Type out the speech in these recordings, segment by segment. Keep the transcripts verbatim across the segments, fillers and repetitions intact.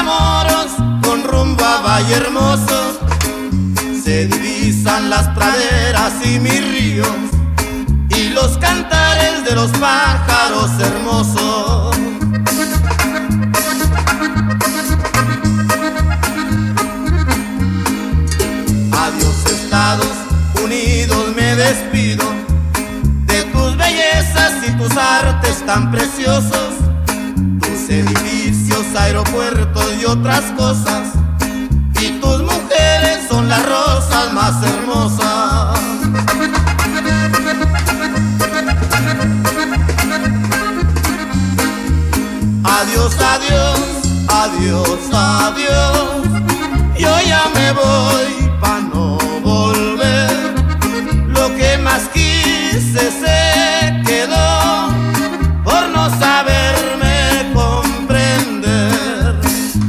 Matamoros con rumbo a Valle Hermoso, se divisan las praderas y mis ríos y los cantares de los pájaros hermosos. Adiós Estados Unidos, me despido de tus bellezas y tus artes tan preciosos, tus edificios, aeropuertos y otras cosas, y tus mujeres son las rosas más hermosas. Adiós, adiós, adiós, adiós, yo ya me voy pa' no volver. Lo que más quise se quedó por no saberme comprender.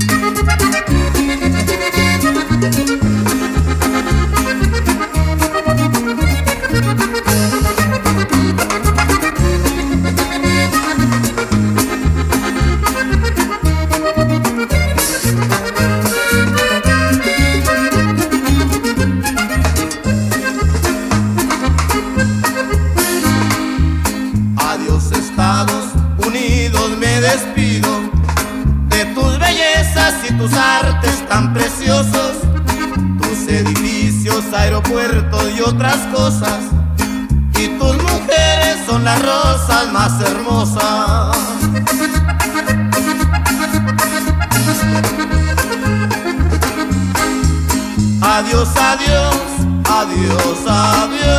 Adiós Estados Unidos, me despido de tus bellezas y tus artes tan preciosos, tus edificios, aeropuertos y otras cosas, y tus mujeres son las rosas más hermosas. Adiós, adiós, adiós, adiós.